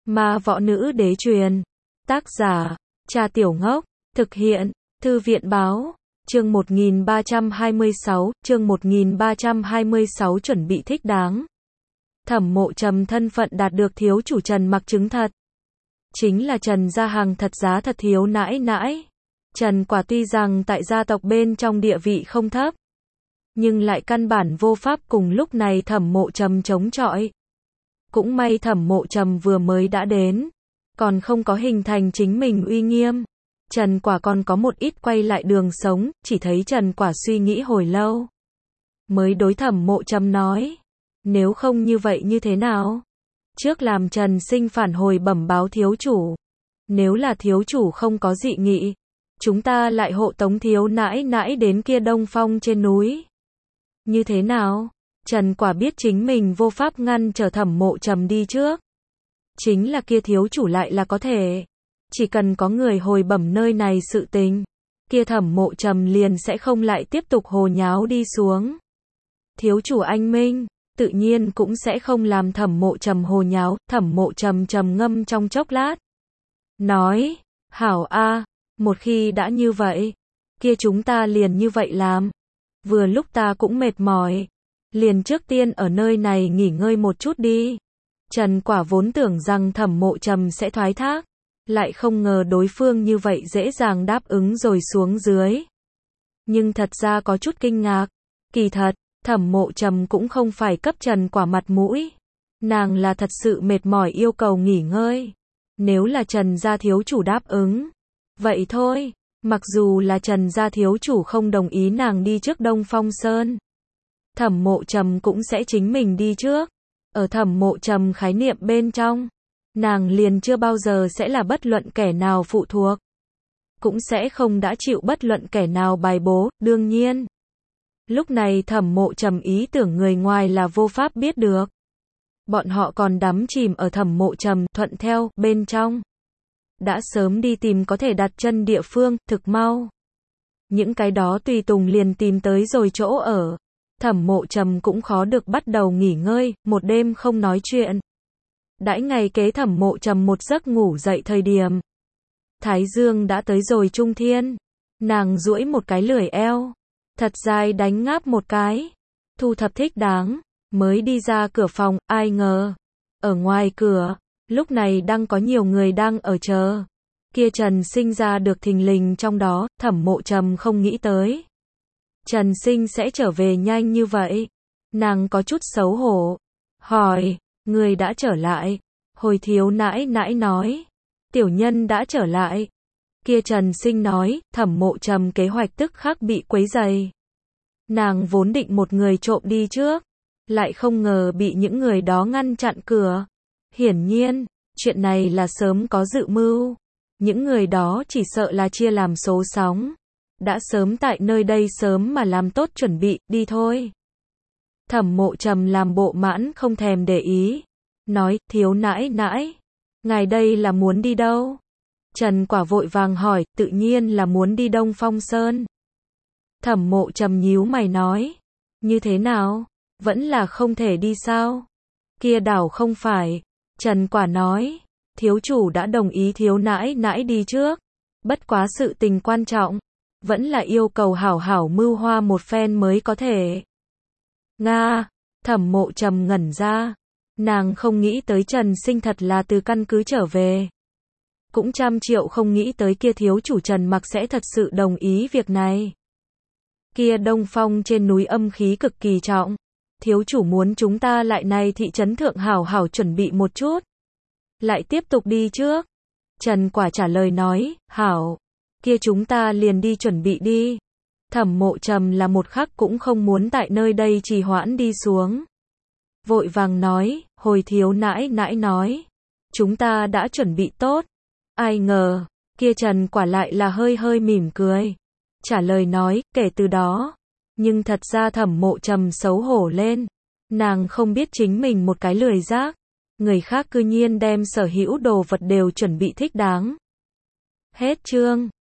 Ma võ nữ đế truyền. Tác giả, Trà Tiểu Ngốc. Thực hiện, Thư viện báo. Chương 1326, chương 1326 chuẩn bị thích đáng. Thẩm Mộ Trầm thân phận đạt được thiếu chủ Trần mặc chứng thật. Chính là Trần gia hàng thật giá thật thiếu nãi nãi. Trần Quả tuy rằng tại gia tộc bên trong địa vị không thấp, nhưng lại căn bản vô pháp cùng lúc này Thẩm Mộ Trầm chống chọi. Cũng may Thẩm Mộ Trầm vừa mới đã đến, còn không có hình thành chính mình uy nghiêm. Trần Quả còn có một ít quay lại đường sống, chỉ thấy Trần Quả suy nghĩ hồi lâu, mới đối Thẩm Mộ Trầm nói, nếu không như vậy như thế nào? Trước làm Trần Sinh phản hồi bẩm báo thiếu chủ. Nếu là thiếu chủ không có dị nghị, chúng ta lại hộ tống thiếu nãi nãi đến kia Đông Phong trên núi. Như thế nào? Trần Quả biết chính mình vô pháp ngăn trở Thẩm Mộ Trầm đi trước. Chính là kia thiếu chủ lại là có thể. Chỉ cần có người hồi bẩm nơi này sự tình, kia Thẩm Mộ Trầm liền sẽ không lại tiếp tục hồ nháo đi xuống. Thiếu chủ anh minh, tự nhiên cũng sẽ không làm Thẩm Mộ Trầm hồ nháo. Thẩm Mộ Trầm trầm ngâm trong chốc lát, nói, hảo a, một khi đã như vậy, kia chúng ta liền như vậy làm. Vừa lúc ta cũng mệt mỏi, liền trước tiên ở nơi này nghỉ ngơi một chút đi. Trần Quả vốn tưởng rằng Thẩm Mộ Trầm sẽ thoái thác, lại không ngờ đối phương như vậy dễ dàng đáp ứng rồi xuống dưới. Nhưng thật ra có chút kinh ngạc. Kỳ thật, Thẩm Mộ Trầm cũng không phải cấp Trần Quả mặt mũi. Nàng là thật sự mệt mỏi yêu cầu nghỉ ngơi. Nếu là Trần gia thiếu chủ đáp ứng, vậy thôi, mặc dù là Trần gia thiếu chủ không đồng ý nàng đi trước Đông Phong Sơn, Thẩm Mộ Trầm cũng sẽ chính mình đi trước. Ở Thẩm Mộ Trầm khái niệm bên trong, nàng liền chưa bao giờ sẽ là bất luận kẻ nào phụ thuộc, cũng sẽ không đã chịu bất luận kẻ nào bài bố. Đương nhiên, lúc này Thẩm Mộ Trầm ý tưởng người ngoài là vô pháp biết được. Bọn họ còn đắm chìm ở Thẩm Mộ Trầm thuận theo bên trong, đã sớm đi tìm có thể đặt chân địa phương. Thực mau, những cái đó tùy tùng liền tìm tới rồi chỗ ở. Thẩm Mộ Trầm cũng khó được bắt đầu nghỉ ngơi, một đêm không nói chuyện. Đãi ngày kế Thẩm Mộ Trầm một giấc ngủ dậy thời điểm, Thái Dương đã tới rồi trung thiên. Nàng duỗi một cái lười eo, thật dài đánh ngáp một cái, thu thập thích đáng, mới đi ra cửa phòng. Ai ngờ, ở ngoài cửa, lúc này đang có nhiều người đang ở chờ. Kia Trần Sinh ra được thình lình trong đó. Thẩm Mộ Trầm không nghĩ tới Trần Sinh sẽ trở về nhanh như vậy. Nàng có chút xấu hổ, hỏi, người đã trở lại? Hồi thiếu nãi nãi nói, tiểu nhân đã trở lại. Kia Trần Sinh nói. Thẩm Mộ Trầm kế hoạch tức khắc bị quấy rầy. Nàng vốn định một người trộm đi trước, lại không ngờ bị những người đó ngăn chặn cửa. Hiển nhiên, chuyện này là sớm có dự mưu. Những người đó chỉ sợ là chia làm số sóng, đã sớm tại nơi đây sớm mà làm tốt chuẩn bị. Đi thôi. Thẩm Mộ Trầm làm bộ mãn không thèm để ý, nói, thiếu nãi nãi, ngài đây là muốn đi đâu? Trần Quả vội vàng hỏi, tự nhiên là muốn đi Đông Phong Sơn. Thẩm Mộ Trầm nhíu mày nói, như thế nào? Vẫn là không thể đi sao? Kia đảo không phải. Trần Quả nói, thiếu chủ đã đồng ý thiếu nãi nãi đi trước. Bất quá sự tình quan trọng, vẫn là yêu cầu hảo hảo mưu hoa một phen mới có thể. Nga. Thẩm Mộ Trầm ngẩn ra. Nàng không nghĩ tới Trần Sinh thật là từ căn cứ trở về. Cũng trăm triệu không nghĩ tới kia thiếu chủ Trần mặc sẽ thật sự đồng ý việc này. Kia Đông Phong trên núi âm khí cực kỳ trọng. Thiếu chủ muốn chúng ta lại này thị trấn thượng hảo hảo chuẩn bị một chút, lại tiếp tục đi trước. Trần Quả trả lời nói, hảo, kia chúng ta liền đi chuẩn bị đi. Thẩm Mộ Trầm là một khắc cũng không muốn tại nơi đây trì hoãn đi xuống. Vội vàng nói, hồi thiếu nãi nãi nói, chúng ta đã chuẩn bị tốt. Ai ngờ, kia Trần Quả lại là hơi hơi mỉm cười, trả lời nói, kể từ đó. Nhưng thật ra Thẩm Mộ Trầm xấu hổ lên. Nàng không biết chính mình một cái lười giác, người khác cư nhiên đem sở hữu đồ vật đều chuẩn bị thích đáng. Hết chương.